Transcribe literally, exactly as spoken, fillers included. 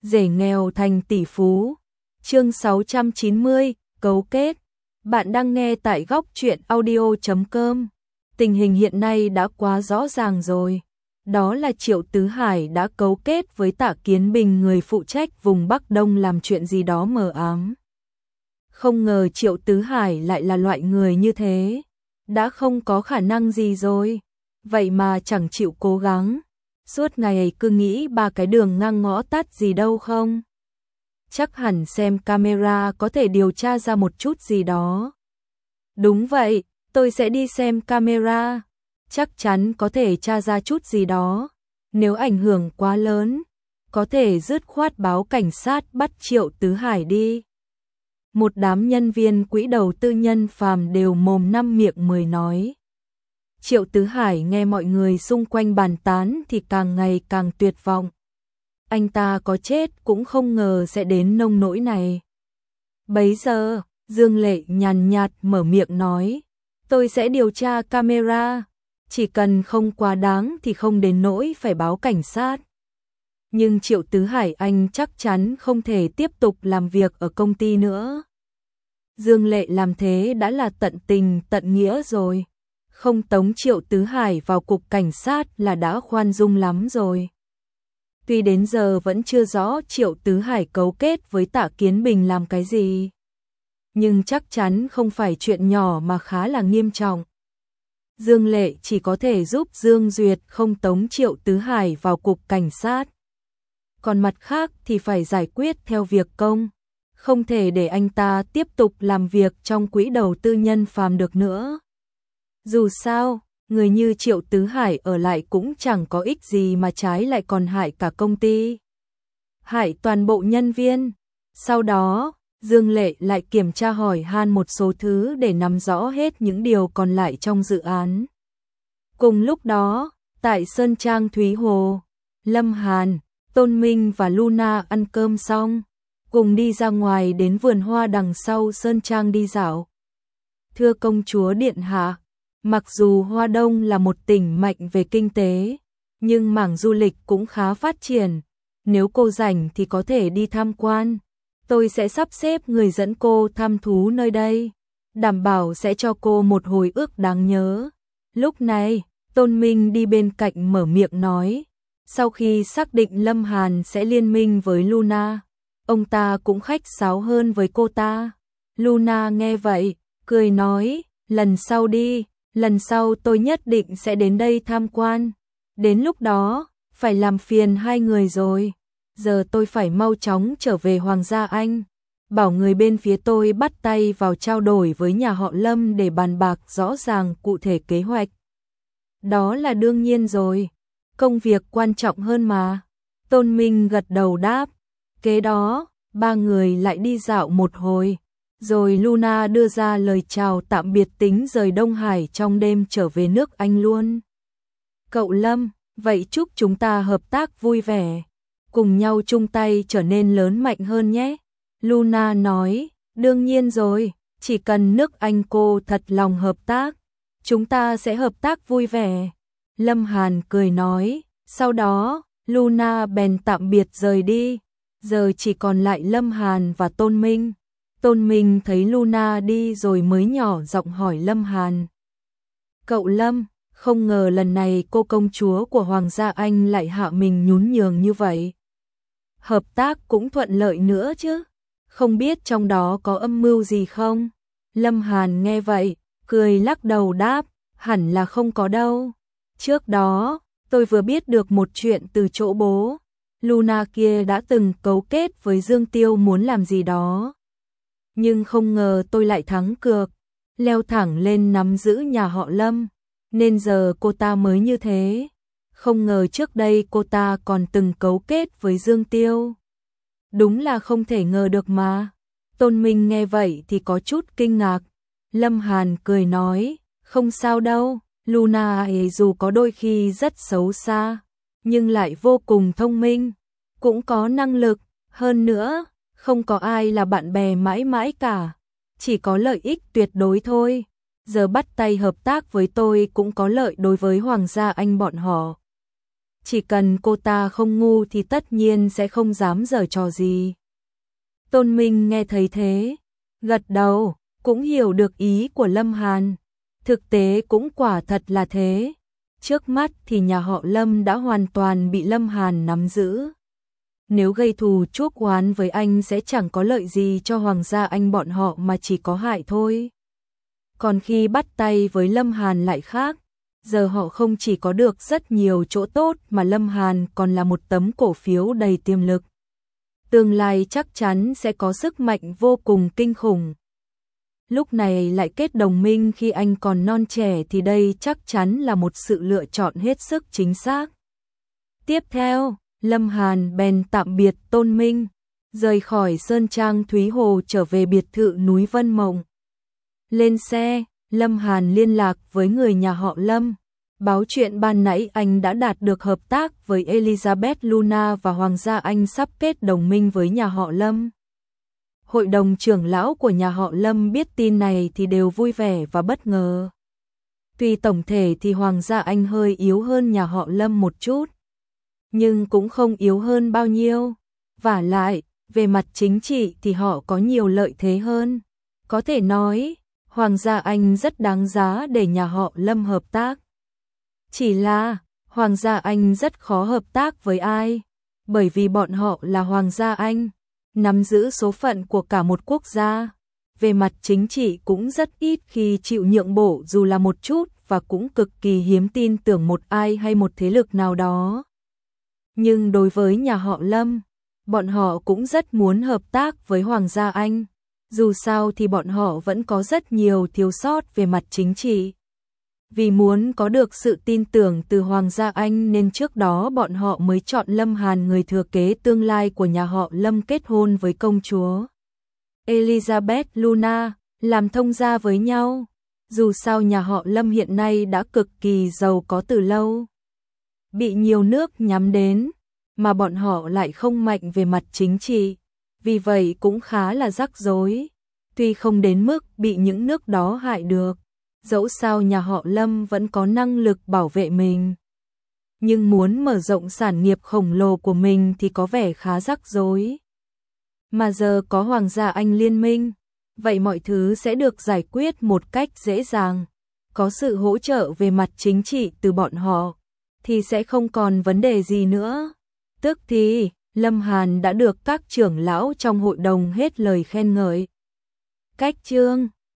rể nghèo thành tỷ phú. Chương sáu trăm chín mươi, cấu kết. Bạn đang nghe tại góc truyện audio chấm com. Tình hình hiện nay đã quá rõ ràng rồi. Đó là Triệu Tứ Hải đã cấu kết với Tạ Kiến Bình, người phụ trách vùng Bắc Đông, làm chuyện gì đó mờ ám. Không ngờ Triệu Tứ Hải lại là loại người như thế. Đã không có khả năng gì rồi, vậy mà chẳng chịu cố gắng. Suốt ngày cứ nghĩ ba cái đường ngang ngõ tắt gì đâu không? Chắc hẳn xem camera có thể điều tra ra một chút gì đó. Đúng vậy, tôi sẽ đi xem camera. Chắc chắn có thể tra ra chút gì đó. Nếu ảnh hưởng quá lớn, có thể dứt khoát báo cảnh sát bắt Triệu Tứ Hải đi. Một đám nhân viên quỹ đầu tư Nhân Phàm đều mồm năm miệng mười nói. Triệu Tứ Hải nghe mọi người xung quanh bàn tán thì càng ngày càng tuyệt vọng. Anh ta có chết cũng không ngờ sẽ đến nông nỗi này. Bấy giờ, Dương Lệ nhàn nhạt mở miệng nói, tôi sẽ điều tra camera, chỉ cần không quá đáng thì không đến nỗi phải báo cảnh sát. Nhưng Triệu Tứ Hải anh chắc chắn không thể tiếp tục làm việc ở công ty nữa. Dương Lệ làm thế đã là tận tình tận nghĩa rồi. Không tống Triệu Tứ Hải vào cục cảnh sát là đã khoan dung lắm rồi. Tuy đến giờ vẫn chưa rõ Triệu Tứ Hải cấu kết với Tạ Kiến Bình làm cái gì, nhưng chắc chắn không phải chuyện nhỏ mà khá là nghiêm trọng. Dương Lệ chỉ có thể giúp Dương Duyệt không tống Triệu Tứ Hải vào cục cảnh sát. Còn mặt khác thì phải giải quyết theo việc công, không thể để anh ta tiếp tục làm việc trong quỹ đầu tư Nhân Phàm được nữa. Dù sao, người như Triệu Tứ Hải ở lại cũng chẳng có ích gì mà trái lại còn hại cả công ty, hại toàn bộ nhân viên. Sau đó, Dương Lệ lại kiểm tra hỏi han một số thứ để nắm rõ hết những điều còn lại trong dự án. Cùng lúc đó, tại Sơn Trang Thúy Hồ, Lâm Hàn, Tôn Minh và Luna ăn cơm xong, cùng đi ra ngoài đến vườn hoa đằng sau Sơn Trang đi dạo. Thưa công chúa điện hạ, mặc dù Hoa Đông là một tỉnh mạnh về kinh tế, nhưng mảng du lịch cũng khá phát triển. Nếu cô rảnh thì có thể đi tham quan. Tôi sẽ sắp xếp người dẫn cô thăm thú nơi đây, đảm bảo sẽ cho cô một hồi ức đáng nhớ. Lúc này, Tôn Minh đi bên cạnh mở miệng nói, sau khi xác định Lâm Hàn sẽ liên minh với Luna, ông ta cũng khách sáo hơn với cô ta. Luna nghe vậy, cười nói, lần sau đi, lần sau tôi nhất định sẽ đến đây tham quan. Đến lúc đó, phải làm phiền hai người rồi. Giờ tôi phải mau chóng trở về Hoàng gia Anh, bảo người bên phía tôi bắt tay vào trao đổi với nhà họ Lâm để bàn bạc rõ ràng cụ thể kế hoạch. Đó là đương nhiên rồi, công việc quan trọng hơn mà. Tôn Minh gật đầu đáp. Kế đó, ba người lại đi dạo một hồi, rồi Luna đưa ra lời chào tạm biệt tính rời Đông Hải trong đêm trở về nước Anh luôn. Cậu Lâm, vậy chúc chúng ta hợp tác vui vẻ, cùng nhau chung tay trở nên lớn mạnh hơn nhé. Luna nói, đương nhiên rồi, chỉ cần nước Anh cô thật lòng hợp tác, chúng ta sẽ hợp tác vui vẻ. Lâm Hàn cười nói, sau đó, Luna bèn tạm biệt rời đi, giờ chỉ còn lại Lâm Hàn và Tôn Minh. Tôn Minh thấy Luna đi rồi mới nhỏ giọng hỏi Lâm Hàn. Cậu Lâm, không ngờ lần này cô công chúa của Hoàng gia Anh lại hạ mình nhún nhường như vậy. Hợp tác cũng thuận lợi nữa chứ, không biết trong đó có âm mưu gì không? Lâm Hàn nghe vậy, cười lắc đầu đáp, hẳn là không có đâu. Trước đó, tôi vừa biết được một chuyện từ chỗ bố. Luna kia đã từng cấu kết với Dương Tiêu muốn làm gì đó. Nhưng không ngờ tôi lại thắng cược, leo thẳng lên nắm giữ nhà họ Lâm, nên giờ cô ta mới như thế. Không ngờ trước đây cô ta còn từng cấu kết với Dương Tiêu. Đúng là không thể ngờ được mà. Tôn Minh nghe vậy thì có chút kinh ngạc. Lâm Hàn cười nói, không sao đâu, Luna ấy dù có đôi khi rất xấu xa, nhưng lại vô cùng thông minh, cũng có năng lực. Hơn nữa, không có ai là bạn bè mãi mãi cả, chỉ có lợi ích tuyệt đối thôi. Giờ bắt tay hợp tác với tôi cũng có lợi đối với Hoàng gia Anh bọn họ. Chỉ cần cô ta không ngu thì tất nhiên sẽ không dám giở trò gì. Tôn Minh nghe thấy thế, gật đầu, cũng hiểu được ý của Lâm Hàn. Thực tế cũng quả thật là thế. Trước mắt thì nhà họ Lâm đã hoàn toàn bị Lâm Hàn nắm giữ. Nếu gây thù chuốc oán với anh sẽ chẳng có lợi gì cho hoàng gia anh bọn họ mà chỉ có hại thôi. Còn khi bắt tay với Lâm Hàn lại khác, giờ họ không chỉ có được rất nhiều chỗ tốt mà Lâm Hàn còn là một tấm cổ phiếu đầy tiềm lực. Tương lai chắc chắn sẽ có sức mạnh vô cùng kinh khủng. Lúc này lại kết đồng minh khi anh còn non trẻ thì đây chắc chắn là một sự lựa chọn hết sức chính xác. Tiếp theo, Lâm Hàn bèn tạm biệt Tôn Minh, rời khỏi Sơn Trang Thúy Hồ trở về biệt thự núi Vân Mộng. Lên xe, Lâm Hàn liên lạc với người nhà họ Lâm, báo chuyện ban nãy anh đã đạt được hợp tác với Elizabeth Luna và Hoàng gia Anh sắp kết đồng minh với nhà họ Lâm. Hội đồng trưởng lão của nhà họ Lâm biết tin này thì đều vui vẻ và bất ngờ. Tuy tổng thể thì Hoàng gia Anh hơi yếu hơn nhà họ Lâm một chút, nhưng cũng không yếu hơn bao nhiêu. Vả lại, về mặt chính trị thì họ có nhiều lợi thế hơn. Có thể nói, Hoàng gia Anh rất đáng giá để nhà họ Lâm hợp tác. Chỉ là, Hoàng gia Anh rất khó hợp tác với ai, bởi vì bọn họ là Hoàng gia Anh, nắm giữ số phận của cả một quốc gia. Về mặt chính trị cũng rất ít khi chịu nhượng bộ dù là một chút và cũng cực kỳ hiếm tin tưởng một ai hay một thế lực nào đó. Nhưng đối với nhà họ Lâm, bọn họ cũng rất muốn hợp tác với Hoàng gia Anh. Dù sao thì bọn họ vẫn có rất nhiều thiếu sót về mặt chính trị. Vì muốn có được sự tin tưởng từ Hoàng gia Anh nên trước đó bọn họ mới chọn Lâm Hàn người thừa kế tương lai của nhà họ Lâm kết hôn với công chúa Elizabeth Luna, làm thông gia với nhau. Dù sao nhà họ Lâm hiện nay đã cực kỳ giàu có từ lâu, bị nhiều nước nhắm đến, mà bọn họ lại không mạnh về mặt chính trị, vì vậy cũng khá là rắc rối. Tuy không đến mức bị những nước đó hại được, dẫu sao nhà họ Lâm vẫn có năng lực bảo vệ mình. Nhưng muốn mở rộng sản nghiệp khổng lồ của mình thì có vẻ khá rắc rối. Mà giờ có Hoàng gia Anh liên minh, vậy mọi thứ sẽ được giải quyết một cách dễ dàng. Có sự hỗ trợ về mặt chính trị từ bọn họ, thì sẽ không còn vấn đề gì nữa. Tức thì, Lâm Hàn đã được các trưởng lão trong hội đồng hết lời khen ngợi. Cách chương